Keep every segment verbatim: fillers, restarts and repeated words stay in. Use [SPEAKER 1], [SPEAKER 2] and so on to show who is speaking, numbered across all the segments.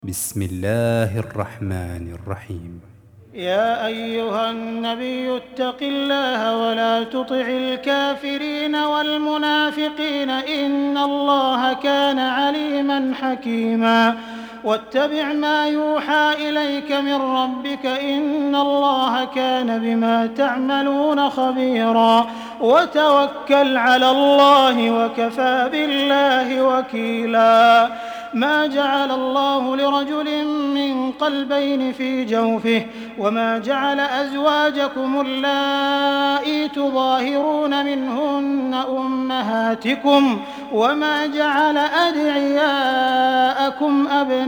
[SPEAKER 1] بسم الله الرحمن الرحيم.
[SPEAKER 2] يا أيها النبي اتق الله ولا تطع الكافرين والمنافقين إن الله كان عليما حكيما واتبع ما يوحى إليك من ربك إن الله كان بما تعملون خبيرا وتوكل على الله وكفى بالله وكيلا. ما جعل الله لرجل من قلبين في جوفه وما جعل أزواجكم اللائي تظاهرون منهن أمهاتكم وما جعل أدعياءكم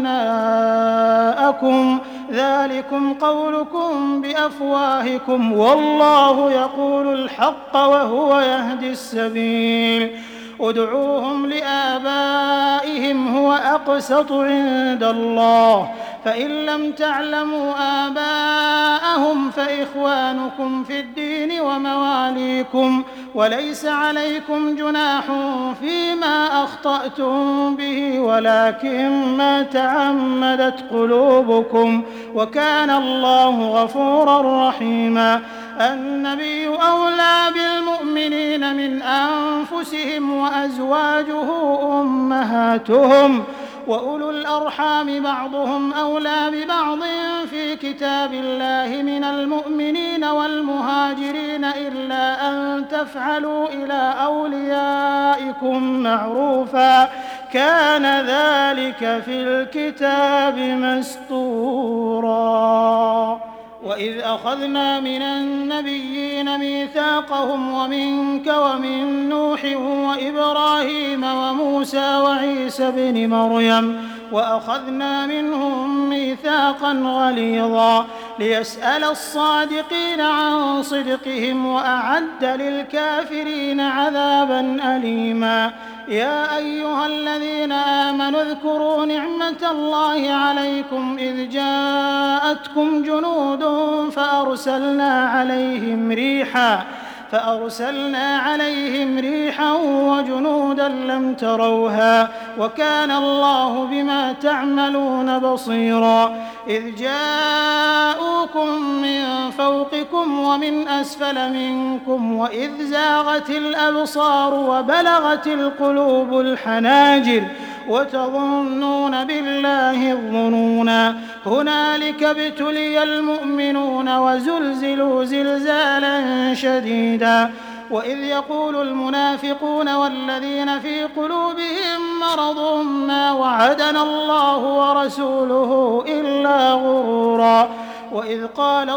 [SPEAKER 2] أبناءكم ذلكم قولكم بأفواهكم والله يقول الحق وهو يهدي السبيل. ادعوهم لآبائهم هو أقسط عند الله فإن لم تعلموا آباءهم فإخوانكم في الدين ومواليكم وليس عليكم جناح فيما أخطأتم به ولكن ما تعمدت قلوبكم وكان الله غفورا رحيما. النبي أولى بالمؤمنين من أنفسهم وأزواجه أمهاتهم وأولو الأرحام بعضهم أولى ببعض في كتاب الله من المؤمنين والمهاجرين إلا أن تفعلوا إلى أوليائكم معروفا كان ذلك في الكتاب مسطورا. وإذ أخذنا من النبيين ميثاقهم ومنك ومن نوح وإبراهيم وموسى وعيسى ابن مريم وأخذنا منهم ميثاقا غليظا ليسأل الصادقين عن صدقهم وأعد للكافرين عذابا أليما. يا أيها الذين آمنوا اذكروا نعمة الله عليكم إذ جاءتكم جنود فأرسلنا عليهم ريحا فأرسلنا عليهم ريحا وجنودا لم تروها وكان الله بما تعملون بصيرا. إذ جاءوكم من فوقكم ومن أسفل منكم وإذ زاغت الأبصار وبلغت القلوب الحناجر وتظنون بالله الظنونا هنالك ابتلي المؤمنون وزلزلوا زلزالا شديدا. وإذ يقول المنافقون والذين في قلوبهم مرض ما وعدنا الله ورسوله إلا غرورا. وإذ قالت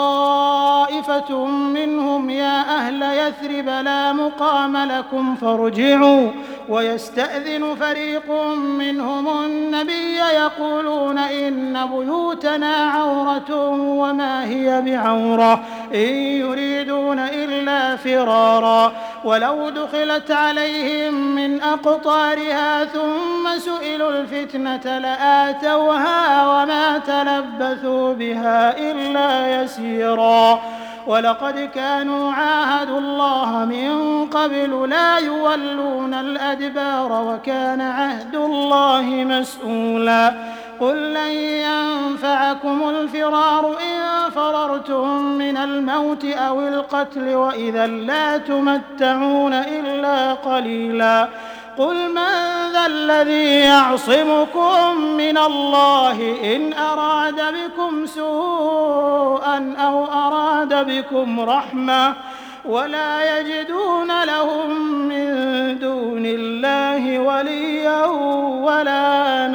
[SPEAKER 2] طائفة منهم يا أهل يثرب لا مقام لكم فارجعوا ويستأذن فريق منهم النبي يقولون إن بيوتنا عورة وما هي بعورة إن يريدون إلا فرارا ولو دخلت عليهم من أقطارها ثم سئلوا الفتنة لآتوها وما تلبثوا بها إلا يسيرا. ولقد كانوا عاهدوا الله من قبل لا يولون الأدبار وكان عهد الله مسؤولا. قل لن ينفعكم الفرار إن فررتم من الموت أو القتل وإذا لا تمتعون إلا قليلا. قل من ذا الذي يعصمكم من الله إن أراد بكم سوءا أو أراد بكم رحمة ولا يجدون لهم من دون الله وليا ولا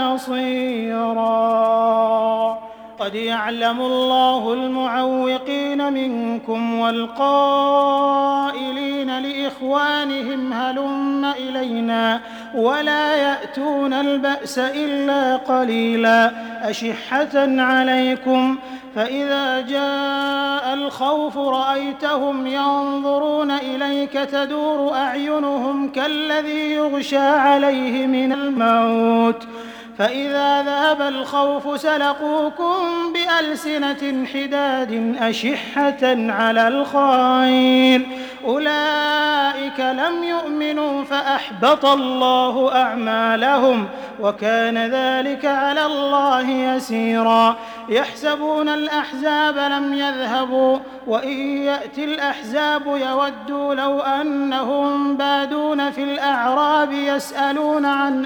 [SPEAKER 2] نصيرا. قد يعلم الله المعوقين منكم والقائلين لإخوانهم هلم إلينا ولا يأتون البأس إلا قليلا أشحة عليكم فإذا جاء الخوف رأيتهم ينظرون إليك تدور أعينهم كالذي يغشى عليه من الموت فإذا ذهب الخوف سلقوكم بألسنة حداد أشحة على الخير أولئك لم يؤمنوا فأحبط الله أعمالهم وكان ذلك على الله يسيرا يحسبون الأحزاب لم يذهبوا وإن يأتي الأحزاب يودوا لو أنهم بادون في الأعراب يسألون عن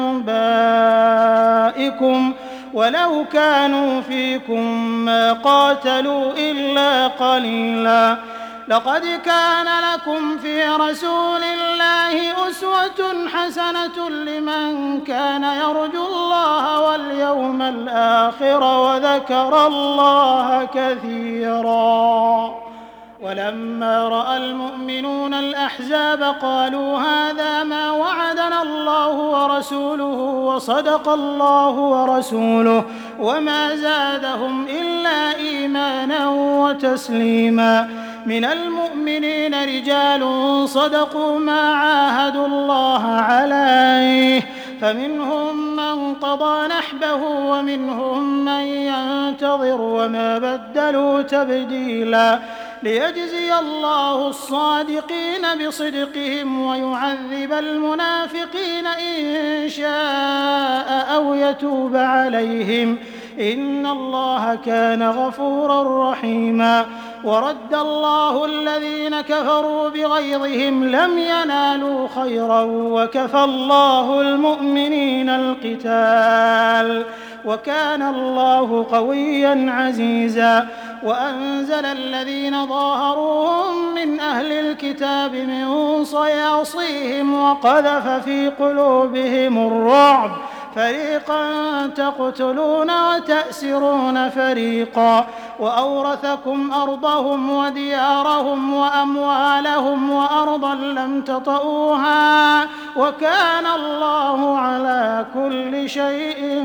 [SPEAKER 2] أنبائكم ولو كانوا فيكم ما قاتلوا إلا قليلا لقد كان لكم في رسول الله أسوة حسنة لمن كان يرجو الله واليوم الآخر وذكر الله كثيرا ولما رأى المؤمنون الأحزاب قالوا هذا ما وعدنا الله ورسوله وصدق الله ورسوله وما زادهم إلا إيمانا وتسليما من المؤمنين رجال صدقوا ما عاهدوا الله عليه فمنهم من قضى نحبه ومنهم من ينتظر وما بدلوا تبديلا ليجزي الله الصادقين بصدقهم ويعذب المنافقين إن شاء أو يتوب عليهم إن الله كان غفورا رحيما ورد الله الذين كفروا بغيظهم لم ينالوا خيرا وكفى الله المؤمنين القتال وكان الله قويا عزيزا وأنزل الذين ظاهروهم من أهل الكتاب من صياصيهم وقذف في قلوبهم الرعب فريقا تقتلون وتأسرون فريقا وأورثكم أرضهم وديارهم وأموالهم وأرضا لم تطئوها وكان الله على كل شيء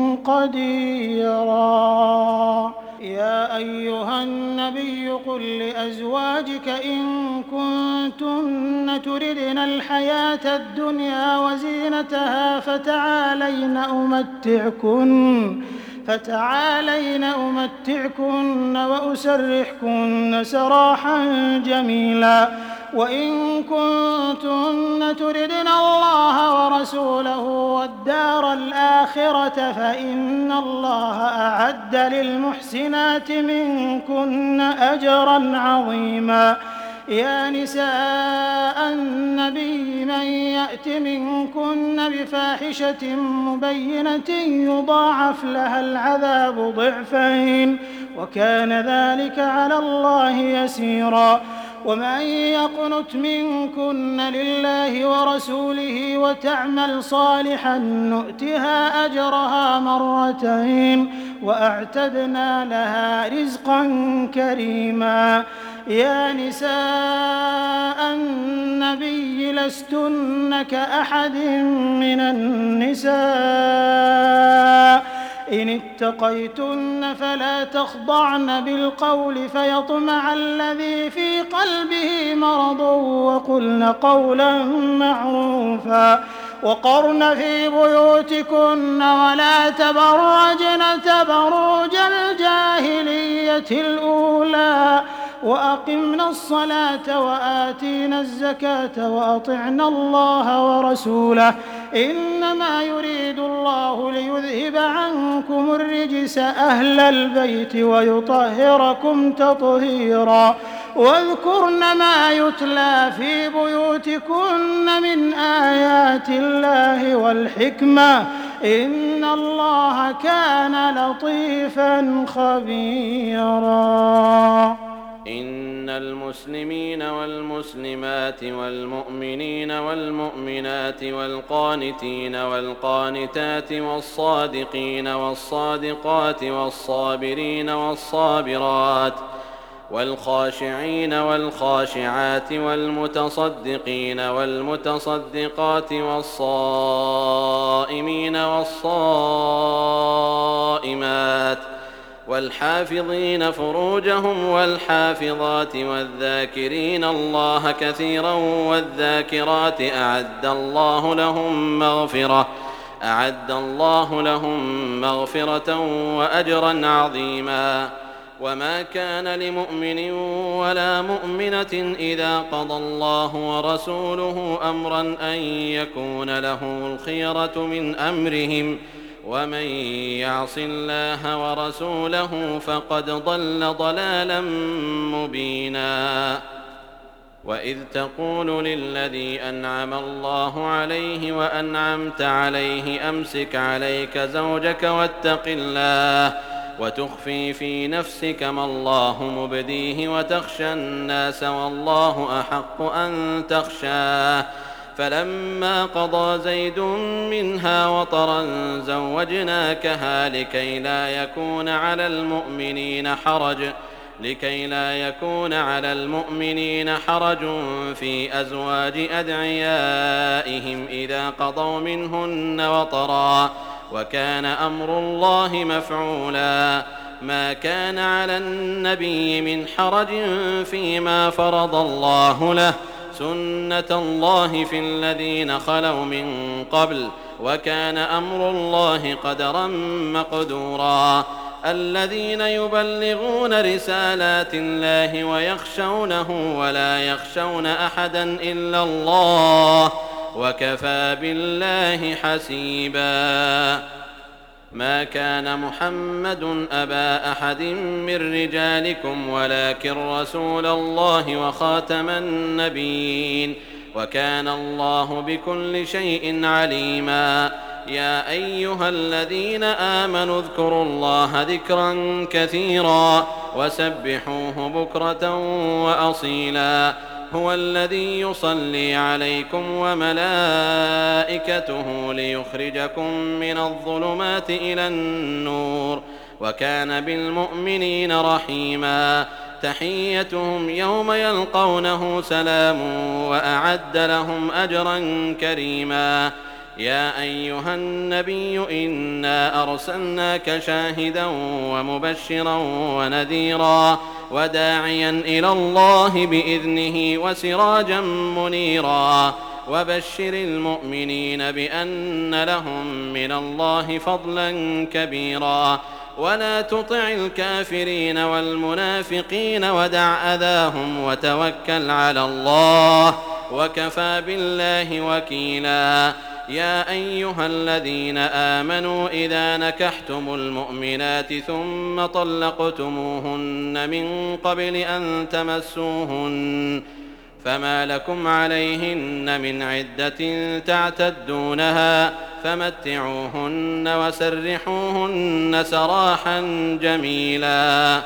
[SPEAKER 2] قديرا يا أيها النبي قل لأزواجك إن كنتن تردن الحياة الدنيا وزينتها فتعالين أمتعكن فتعالين أمتعكن وأسرحكن سراحا جميلا وإن كنتن تردن الله ورسوله والدار الآخرة فإن الله أعد للمحسنات منكن أجرا عظيما يا نساء النبي من يأت منكن بفاحشة مبينة يضاعف لها العذاب ضعفين وكان ذلك على الله يسيرا ومن يقنت منكن لله ورسوله وتعمل صالحا نؤتها أجرها مرتين وأعتدنا لها رزقا كريما يا نساء النبي لستن كأحد من النساء إن اتقيتن فلا تخضعن بالقول فيطمع الذي في قلبه مرض وقلن قولا معروفا وقرن في بيوتكن ولا تبرجن تبرج الجاهلية الأولى وأقمنا الصلاة وآتينا الزكاة وأطعنا الله ورسوله إنما يريد الله ليذهب عنكم الرجس أهل البيت ويطهركم تطهيرا واذكرن ما يتلى في بيوتكن من آيات الله والحكمة إن الله كان لطيفا خبيرا
[SPEAKER 3] إن المسلمين والمسلمات والمؤمنين والمؤمنات والقانتين والقانتات والصادقين والصادقات والصابرين والصابرات والخاشعين والخاشعات والمتصدقين والمتصدقات والصائمين والصائمات والحافظين فروجهم والحافظات والذاكرين الله كثيرا والذاكرات أعد الله لهم مغفرة أعد الله لهم مغفرة وأجرا عظيما وما كان لمؤمن ولا مؤمنة إذا قضى الله ورسوله أمرا أن يكون لهم الخيرة من أمرهم ومن يعص الله ورسوله فقد ضل ضلالا مبينا. وإذ تقول للذي أنعم الله عليه وأنعمت عليه أمسك عليك زوجك واتق الله وتخفي في نفسك ما الله مبديه وتخشى الناس والله أحق أن تخشاه فلما قضى زيد منها وطرا زوجناكها لكي لا يكون على المؤمنين حرج لكي لا يكون على المؤمنين حرج في أزواج أدعيائهم إذا قضوا منهن وطرا وكان أمر الله مفعولا. ما كان على النبي من حرج فيما فرض الله له سنة الله في الذين خلوا من قبل وكان أمر الله قدرا مقدورا. الذين يبلغون رسالات الله ويخشونه ولا يخشون أحدا إلا الله وكفى بالله حسيبا. ما كان محمد أبا أحد من رجالكم ولكن رسول الله وخاتم النبيين وكان الله بكل شيء عليما. يا أيها الذين آمنوا اذكروا الله ذكرا كثيرا وسبحوه بكرة وأصيلا. هو الذي يصلي عليكم وملائكته ليخرجكم من الظلمات إلى النور وكان بالمؤمنين رحيما. تحيتهم يوم يلقونه سلام وأعد لهم أجرا كريما. يا أيها النبي إنا أرسلناك شاهدا ومبشرا ونذيرا وداعيا إلى الله بإذنه وسراجا منيرا. وبشر المؤمنين بأن لهم من الله فضلا كبيرا. ولا تطع الكافرين والمنافقين ودع أذاهم وتوكل على الله وكفى بالله وكيلا. يا أيها الذين آمنوا إذا نكحتم المؤمنات ثم طلقتموهن من قبل أن تمسوهن فما لكم عليهن من عدة تعتدونها فمتعوهن وسرحوهن سراحا جميلا.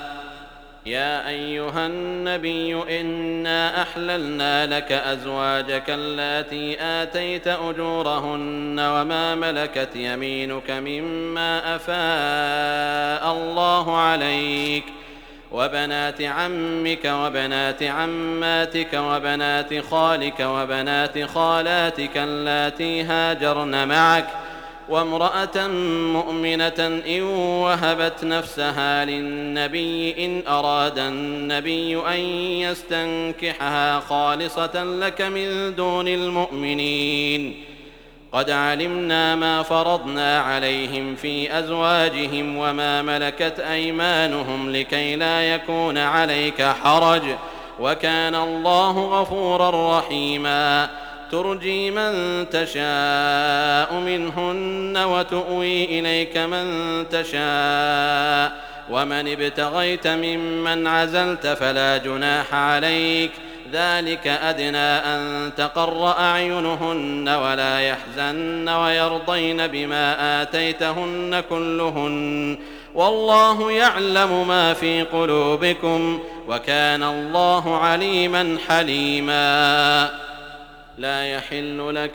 [SPEAKER 3] يا أيها النبي إنا أحللنا لك أزواجك اللاتي آتيت أجورهن وما ملكت يمينك مما أفاء الله عليك وبنات عمك وبنات عماتك وبنات خالك وبنات خالاتك اللاتي هاجرن معك وامرأة مؤمنة إن وهبت نفسها للنبي إن أراد النبي أن يستنكحها خالصة لك من دون المؤمنين. قد علمنا ما فرضنا عليهم في أزواجهم وما ملكت أيمانهم لكي لا يكون عليك حرج وكان الله غفورا رحيما. ترجي من تشاء منهن وتؤوي إليك من تشاء ومن ابتغيت ممن عزلت فلا جناح عليك ذلك أدنى أن تقر أعينهن ولا يحزن ويرضين بما آتيتهن كلهن والله يعلم ما في قلوبكم وكان الله عليما حليما. لا يحل لك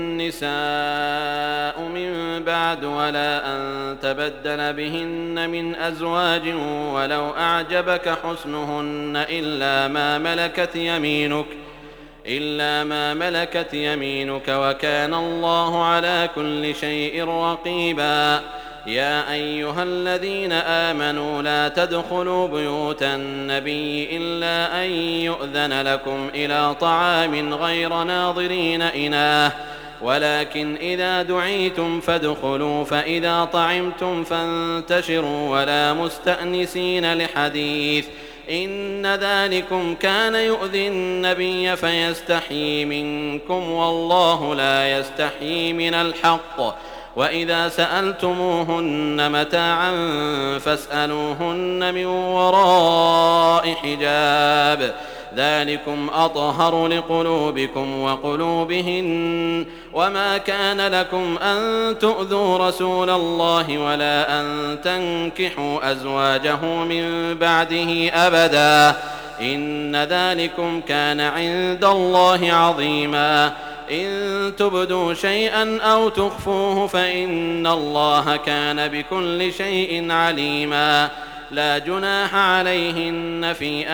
[SPEAKER 3] النساء من بعد ولا أن تبدل بهن من أزواج ولو أعجبك حسنهن إلا ما ملكت يمينك إلا ما ملكت يمينك وكان الله على كل شيء رقيبا. يا أيها الذين آمنوا لا تدخلوا بيوت النبي إلا أن يؤذن لكم إلى طعام غير ناظرين إناه ولكن إذا دعيتم فادخلوا فإذا طعمتم فانتشروا ولا مستأنسين لحديث إن ذلكم كان يؤذي النبي فيستحيي منكم والله لا يستحيي من الحق وإذا سألتموهن متاعا فاسألوهن من وراء حجاب ذلكم أطهر لقلوبكم وقلوبهن وما كان لكم أن تؤذوا رسول الله ولا أن تنكحوا أزواجه من بعده أبدا إن ذلكم كان عند الله عظيما إن تبدوا شيئا أو تخفوه فإن الله كان بكل شيء عليما لا جناح عليهن في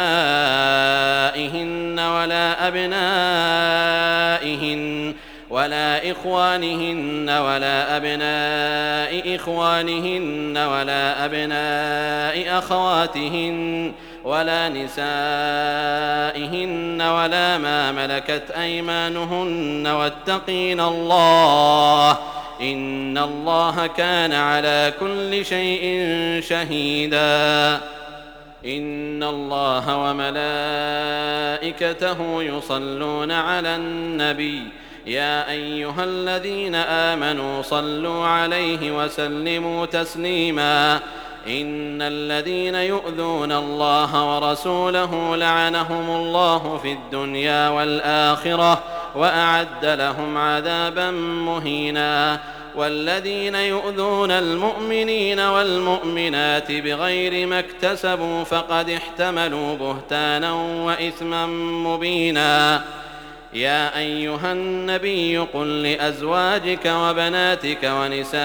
[SPEAKER 3] آبائهن ولا أبنائهن ولا إخوانهن ولا أبناء إخوانهن ولا أبناء أخواتهن ولا نسائهن ولا ما ملكت أيمانهن واتقين الله إن الله كان على كل شيء شهيدا إن الله وملائكته يصلون على النبي يا أيها الذين آمنوا صلوا عليه وسلموا تسليما إن الذين يؤذون الله ورسوله لعنهم الله في الدنيا والآخرة وأعد لهم عذابا مهينا والذين يؤذون المؤمنين والمؤمنات بغير ما اكتسبوا فقد احتملوا بهتانا وإثما مبينا يا أيها النبي قل لأزواجك وبناتك ونساء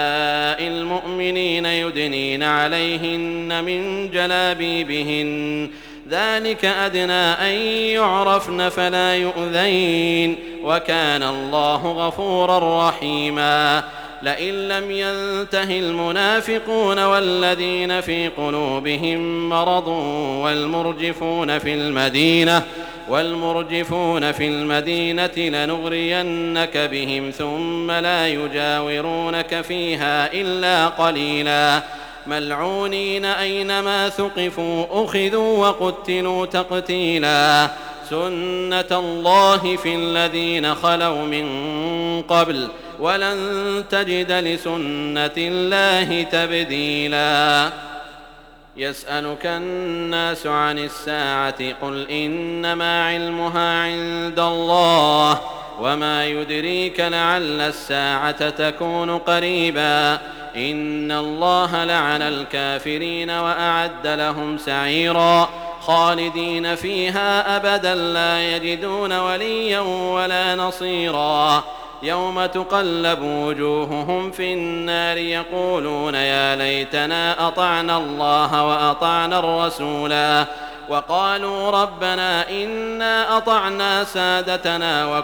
[SPEAKER 3] المؤمنين يدنين عليهن من جلابيبهن ذلك أدنى أن يعرفن فلا يؤذين وكان الله غفورا رحيما لئن لم ينته المنافقون والذين في قلوبهم مرض والمرجفون في المدينة والمرجفون في المدينة لنغرينك بهم ثم لا يجاورونك فيها إلا قليلا ملعونين أينما ثقفوا أخذوا وقتلوا تقتيلا سنة الله في الذين خلوا من قبل ولن تجد لسنة الله تبديلا يسألك الناس عن الساعة قل إنما علمها عند الله وما يدريك لعل الساعة تكون قريبا إن الله لعن الكافرين وأعد لهم سعيرا خالدين فيها أبدا لا يجدون وليا ولا نصيرا يوم تقلب وجوههم في النار يقولون يا ليتنا أطعنا الله وأطعنا الرسولا وقالوا ربنا إنا أطعنا سادتنا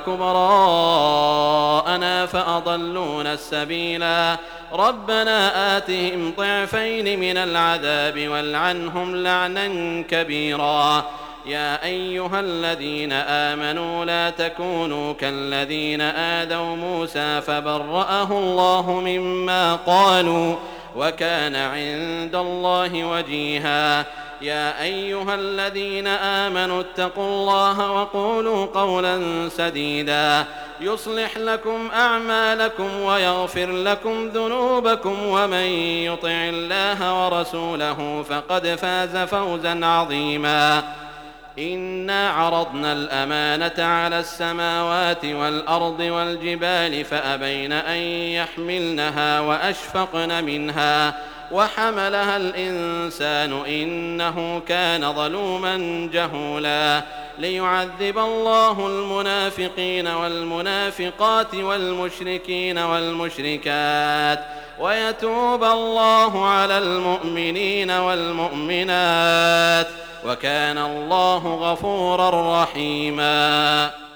[SPEAKER 3] وكبراءنا فأضلونا السبيلا ربنا آتهم ضعفين من العذاب والعنهم لعنا كبيرا يا أيها الذين آمنوا لا تكونوا كالذين آذوا موسى فبرأه الله مما قالوا وكان عند الله وجيها يا أيها الذين آمنوا اتقوا الله وقولوا قولا سديدا يصلح لكم أعمالكم ويغفر لكم ذنوبكم ومن يطع الله ورسوله فقد فاز فوزا عظيما إنا عرضنا الأمانة على السماوات والأرض والجبال فأبين أن يحملنها وأشفقن منها وحملها الإنسان إنه كان ظلوما جهولا ليعذب الله المنافقين والمنافقات والمشركين والمشركات ويتوب الله على المؤمنين والمؤمنات وكان الله غفورا رحيما